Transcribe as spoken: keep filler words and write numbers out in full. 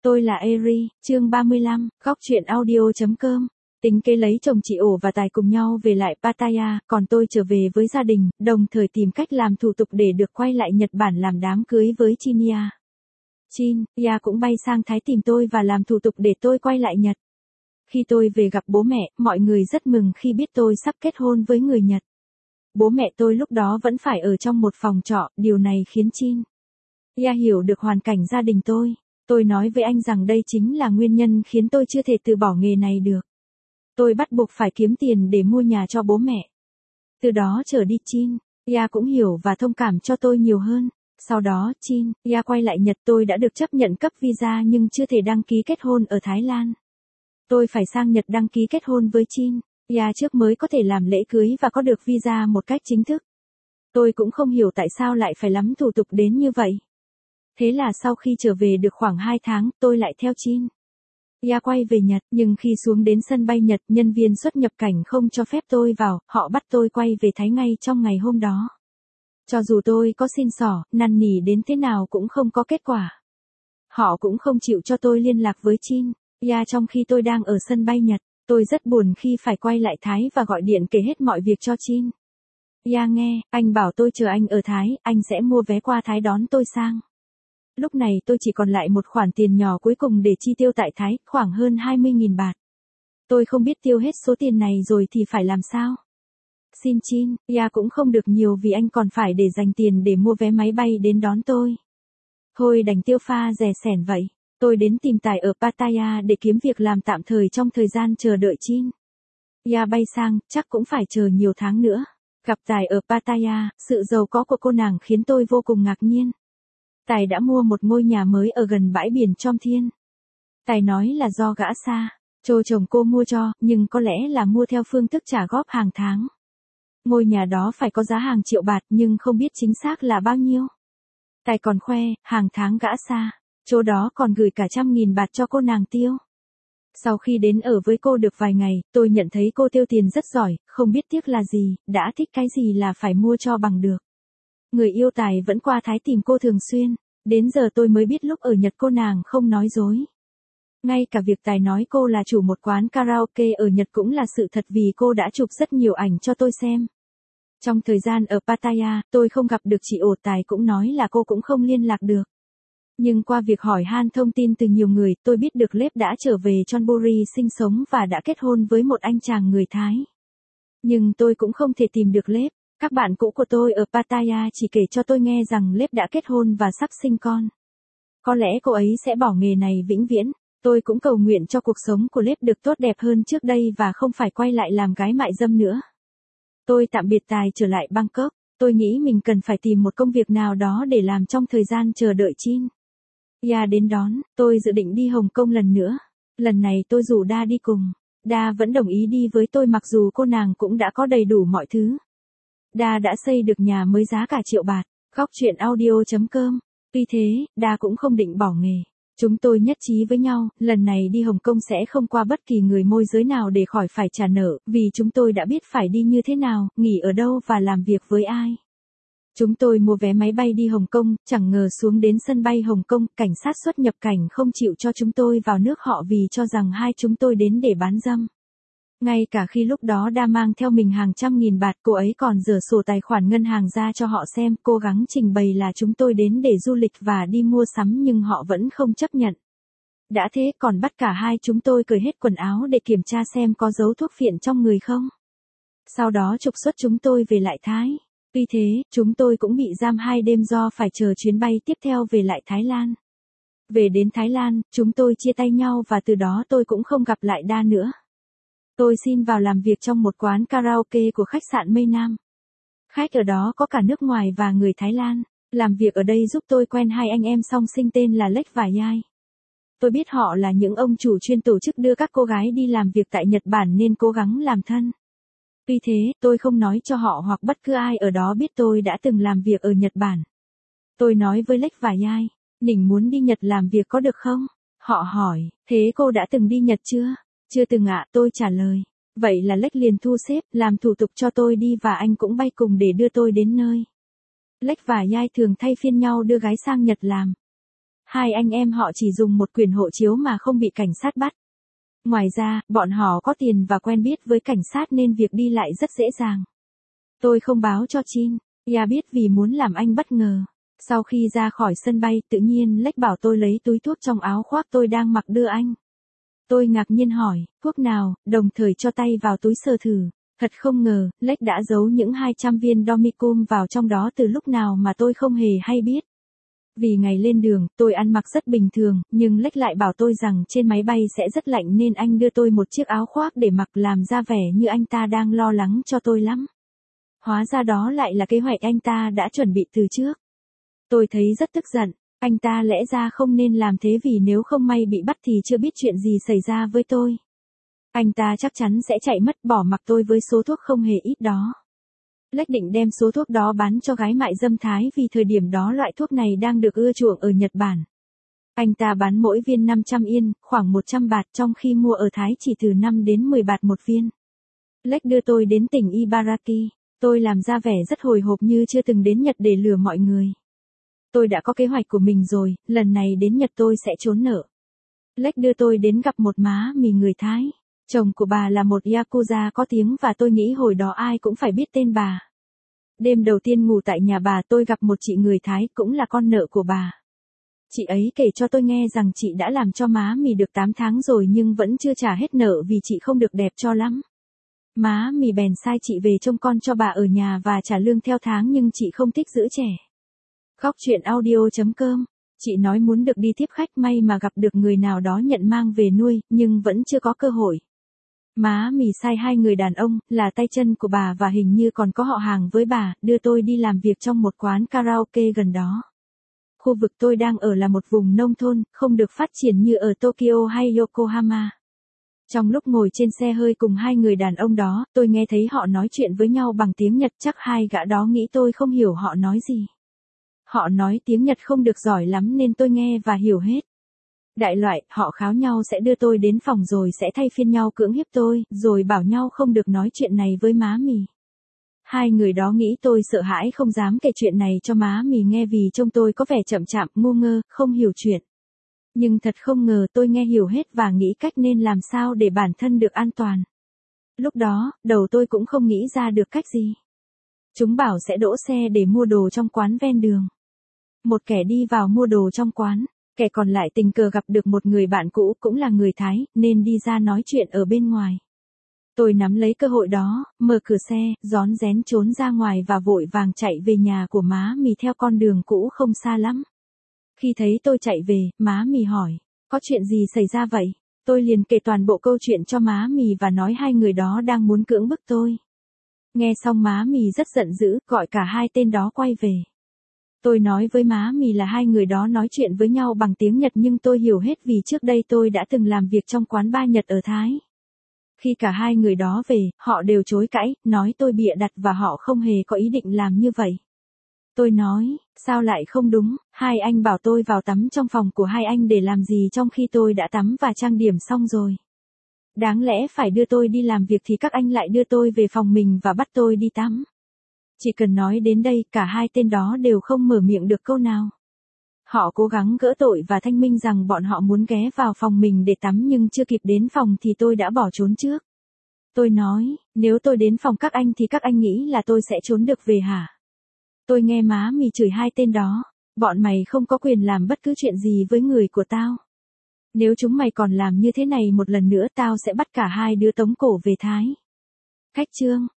Tôi là Eri, chương ba mươi lăm, góc truyện audio.com. Tính kế lấy chồng chị Ổ và Tài cùng nhau về lại Pattaya, còn tôi trở về với gia đình, đồng thời tìm cách làm thủ tục để được quay lại Nhật Bản làm đám cưới với Chinya. Chin, Ya cũng bay sang Thái tìm tôi và làm thủ tục để tôi quay lại Nhật. Khi tôi về gặp bố mẹ, mọi người rất mừng khi biết tôi sắp kết hôn với người Nhật. Bố mẹ tôi lúc đó vẫn phải ở trong một phòng trọ, điều này khiến Chin, Ya hiểu được hoàn cảnh gia đình tôi. Tôi nói với anh rằng đây chính là nguyên nhân khiến tôi chưa thể từ bỏ nghề này được. Tôi bắt buộc phải kiếm tiền để mua nhà cho bố mẹ. Từ đó trở đi Chin, Ya cũng hiểu và thông cảm cho tôi nhiều hơn. Sau đó Chin, Ya quay lại Nhật, tôi đã được chấp nhận cấp visa nhưng chưa thể đăng ký kết hôn ở Thái Lan. Tôi phải sang Nhật đăng ký kết hôn với Chin, Ya trước mới có thể làm lễ cưới và có được visa một cách chính thức. Tôi cũng không hiểu tại sao lại phải lắm thủ tục đến như vậy. Thế là sau khi trở về được khoảng hai tháng, tôi lại theo Chin, Ya quay về Nhật, nhưng khi xuống đến sân bay Nhật, nhân viên xuất nhập cảnh không cho phép tôi vào, họ bắt tôi quay về Thái ngay trong ngày hôm đó. Cho dù tôi có xin xỏ, năn nỉ đến thế nào cũng không có kết quả. Họ cũng không chịu cho tôi liên lạc với Chin, Ya trong khi tôi đang ở sân bay Nhật. Tôi rất buồn khi phải quay lại Thái và gọi điện kể hết mọi việc cho Chin. Ya nghe, anh bảo tôi chờ anh ở Thái, anh sẽ mua vé qua Thái đón tôi sang. Lúc này tôi chỉ còn lại một khoản tiền nhỏ cuối cùng để chi tiêu tại Thái, khoảng hơn hai mươi nghìn bạt. Tôi không biết tiêu hết số tiền này rồi thì phải làm sao. Xin Chin, Ya cũng không được nhiều vì anh còn phải để dành tiền để mua vé máy bay đến đón tôi. Thôi đành tiêu pha rẻ sẻn vậy. Tôi đến tìm Tài ở Pattaya để kiếm việc làm tạm thời trong thời gian chờ đợi Chin, Ya bay sang, chắc cũng phải chờ nhiều tháng nữa. Gặp Tài ở Pattaya, sự giàu có của cô nàng khiến tôi vô cùng ngạc nhiên. Tài đã mua một ngôi nhà mới ở gần bãi biển Chom Thiên. Tài nói là do gã xa, Chô chồng cô mua cho, nhưng có lẽ là mua theo phương thức trả góp hàng tháng. Ngôi nhà đó phải có giá hàng triệu bạt nhưng không biết chính xác là bao nhiêu. Tài còn khoe, hàng tháng gã xa, Chô đó còn gửi cả trăm nghìn bạt cho cô nàng tiêu. Sau khi đến ở với cô được vài ngày, tôi nhận thấy cô tiêu tiền rất giỏi, không biết tiếc là gì, đã thích cái gì là phải mua cho bằng được. Người yêu Tài vẫn qua Thái tìm cô thường xuyên, đến giờ tôi mới biết lúc ở Nhật cô nàng không nói dối. Ngay cả việc Tài nói cô là chủ một quán karaoke ở Nhật cũng là sự thật vì cô đã chụp rất nhiều ảnh cho tôi xem. Trong thời gian ở Pattaya, tôi không gặp được chị Ổ, Tài cũng nói là cô cũng không liên lạc được. Nhưng qua việc hỏi han thông tin từ nhiều người, tôi biết được Lếp đã trở về Chonburi sinh sống và đã kết hôn với một anh chàng người Thái. Nhưng tôi cũng không thể tìm được Lếp. Các bạn cũ của tôi ở Pattaya chỉ kể cho tôi nghe rằng Lếp đã kết hôn và sắp sinh con. Có lẽ cô ấy sẽ bỏ nghề này vĩnh viễn. Tôi cũng cầu nguyện cho cuộc sống của Lếp được tốt đẹp hơn trước đây và không phải quay lại làm gái mại dâm nữa. Tôi tạm biệt Tài trở lại Bangkok. Tôi nghĩ mình cần phải tìm một công việc nào đó để làm trong thời gian chờ đợi Chin, Ya đến đón. Tôi dự định đi Hồng Kông lần nữa. Lần này tôi rủ Da đi cùng. Da vẫn đồng ý đi với tôi mặc dù cô nàng cũng đã có đầy đủ mọi thứ. Da đã xây được nhà mới giá cả triệu bạt. Góc truyện audio.com. Tuy thế, Da cũng không định bỏ nghề. Chúng tôi nhất trí với nhau, lần này đi Hồng Kông sẽ không qua bất kỳ người môi giới nào để khỏi phải trả nợ, vì chúng tôi đã biết phải đi như thế nào, nghỉ ở đâu và làm việc với ai. Chúng tôi mua vé máy bay đi Hồng Kông, chẳng ngờ xuống đến sân bay Hồng Kông, cảnh sát xuất nhập cảnh không chịu cho chúng tôi vào nước họ vì cho rằng hai chúng tôi đến để bán dâm. Ngay cả khi lúc đó đã mang theo mình hàng trăm nghìn bạt, cô ấy còn rửa sổ tài khoản ngân hàng ra cho họ xem, cố gắng trình bày là chúng tôi đến để du lịch và đi mua sắm nhưng họ vẫn không chấp nhận. Đã thế còn bắt cả hai chúng tôi cởi hết quần áo để kiểm tra xem có dấu thuốc phiện trong người không. Sau đó trục xuất chúng tôi về lại Thái. Tuy thế, chúng tôi cũng bị giam hai đêm do phải chờ chuyến bay tiếp theo về lại Thái Lan. Về đến Thái Lan, chúng tôi chia tay nhau và từ đó tôi cũng không gặp lại Da nữa. Tôi xin vào làm việc trong một quán karaoke của khách sạn Mây Nam. Khách ở đó có cả nước ngoài và người Thái Lan. Làm việc ở đây giúp tôi quen hai anh em song sinh tên là Lech và Yai. Tôi biết họ là những ông chủ chuyên tổ chức đưa các cô gái đi làm việc tại Nhật Bản nên cố gắng làm thân. Tuy thế, tôi không nói cho họ hoặc bất cứ ai ở đó biết tôi đã từng làm việc ở Nhật Bản. Tôi nói với Lech và Yai, Nỉnh muốn đi Nhật làm việc có được không? Họ hỏi, thế cô đã từng đi Nhật chưa? Chưa từng ạ, tôi trả lời. Vậy là Lech liền thu xếp, làm thủ tục cho tôi đi và anh cũng bay cùng để đưa tôi đến nơi. Lech và Yai thường thay phiên nhau đưa gái sang Nhật làm. Hai anh em họ chỉ dùng một quyển hộ chiếu mà không bị cảnh sát bắt. Ngoài ra, bọn họ có tiền và quen biết với cảnh sát nên việc đi lại rất dễ dàng. Tôi không báo cho Chin, Ya biết vì muốn làm anh bất ngờ. Sau khi ra khỏi sân bay, tự nhiên Lech bảo tôi lấy túi thuốc trong áo khoác tôi đang mặc đưa anh. Tôi ngạc nhiên hỏi, thuốc nào, đồng thời cho tay vào túi sờ thử. Thật không ngờ, Lech đã giấu những hai trăm viên Domicum vào trong đó từ lúc nào mà tôi không hề hay biết. Vì ngày lên đường, tôi ăn mặc rất bình thường, nhưng Lech lại bảo tôi rằng trên máy bay sẽ rất lạnh nên anh đưa tôi một chiếc áo khoác để mặc làm ra vẻ như anh ta đang lo lắng cho tôi lắm. Hóa ra đó lại là kế hoạch anh ta đã chuẩn bị từ trước. Tôi thấy rất tức giận, anh ta lẽ ra không nên làm thế vì nếu không may bị bắt thì chưa biết chuyện gì xảy ra với tôi. Anh ta chắc chắn sẽ chạy mất bỏ mặc tôi với số thuốc không hề ít đó. Lech định đem số thuốc đó bán cho gái mại dâm Thái vì thời điểm đó loại thuốc này đang được ưa chuộng ở Nhật Bản. Anh ta bán mỗi viên năm trăm yên, khoảng một trăm bạt trong khi mua ở Thái chỉ từ năm đến mười bạt một viên. Lech đưa tôi đến tỉnh Ibaraki, tôi làm ra vẻ rất hồi hộp như chưa từng đến Nhật để lừa mọi người. Tôi đã có kế hoạch của mình rồi, lần này đến Nhật tôi sẽ trốn nợ. Lech đưa tôi đến gặp một má mì người Thái. Chồng của bà là một Yakuza có tiếng và tôi nghĩ hồi đó ai cũng phải biết tên bà. Đêm đầu tiên ngủ tại nhà bà tôi gặp một chị người Thái cũng là con nợ của bà. Chị ấy kể cho tôi nghe rằng chị đã làm cho má mì được tám tháng rồi nhưng vẫn chưa trả hết nợ vì chị không được đẹp cho lắm. Má mì bèn sai chị về trông con cho bà ở nhà và trả lương theo tháng nhưng chị không thích giữ trẻ. Góc truyện audio chấm com. Chị nói muốn được đi tiếp khách may mà gặp được người nào đó nhận mang về nuôi, nhưng vẫn chưa có cơ hội. Má mì sai hai người đàn ông, là tay chân của bà và hình như còn có họ hàng với bà, đưa tôi đi làm việc trong một quán karaoke gần đó. Khu vực tôi đang ở là một vùng nông thôn, không được phát triển như ở Tokyo hay Yokohama. Trong lúc ngồi trên xe hơi cùng hai người đàn ông đó, tôi nghe thấy họ nói chuyện với nhau bằng tiếng Nhật, chắc hai gã đó nghĩ tôi không hiểu họ nói gì. Họ nói tiếng Nhật không được giỏi lắm nên tôi nghe và hiểu hết. Đại loại, họ kháo nhau sẽ đưa tôi đến phòng rồi sẽ thay phiên nhau cưỡng hiếp tôi, rồi bảo nhau không được nói chuyện này với má mì. Hai người đó nghĩ tôi sợ hãi không dám kể chuyện này cho má mì nghe vì trông tôi có vẻ chậm chạp, ngu ngơ, không hiểu chuyện. Nhưng thật không ngờ tôi nghe hiểu hết và nghĩ cách nên làm sao để bản thân được an toàn. Lúc đó, đầu tôi cũng không nghĩ ra được cách gì. Chúng bảo sẽ đỗ xe để mua đồ trong quán ven đường. Một kẻ đi vào mua đồ trong quán, kẻ còn lại tình cờ gặp được một người bạn cũ cũng là người Thái, nên đi ra nói chuyện ở bên ngoài. Tôi nắm lấy cơ hội đó, mở cửa xe, rón rén trốn ra ngoài và vội vàng chạy về nhà của má mì theo con đường cũ không xa lắm. Khi thấy tôi chạy về, má mì hỏi, có chuyện gì xảy ra vậy? Tôi liền kể toàn bộ câu chuyện cho má mì và nói hai người đó đang muốn cưỡng bức tôi. Nghe xong má mì rất giận dữ, gọi cả hai tên đó quay về. Tôi nói với má mì là hai người đó nói chuyện với nhau bằng tiếng Nhật nhưng tôi hiểu hết vì trước đây tôi đã từng làm việc trong quán bar Nhật ở Thái. Khi cả hai người đó về, họ đều chối cãi, nói tôi bịa đặt và họ không hề có ý định làm như vậy. Tôi nói, sao lại không đúng, hai anh bảo tôi vào tắm trong phòng của hai anh để làm gì trong khi tôi đã tắm và trang điểm xong rồi. Đáng lẽ phải đưa tôi đi làm việc thì các anh lại đưa tôi về phòng mình và bắt tôi đi tắm. Chỉ cần nói đến đây, cả hai tên đó đều không mở miệng được câu nào. Họ cố gắng gỡ tội và thanh minh rằng bọn họ muốn ghé vào phòng mình để tắm nhưng chưa kịp đến phòng thì tôi đã bỏ trốn trước. Tôi nói, nếu tôi đến phòng các anh thì các anh nghĩ là tôi sẽ trốn được về hả? Tôi nghe má mì chửi hai tên đó, bọn mày không có quyền làm bất cứ chuyện gì với người của tao. Nếu chúng mày còn làm như thế này một lần nữa tao sẽ bắt cả hai đứa tống cổ về Thái. Khách chương.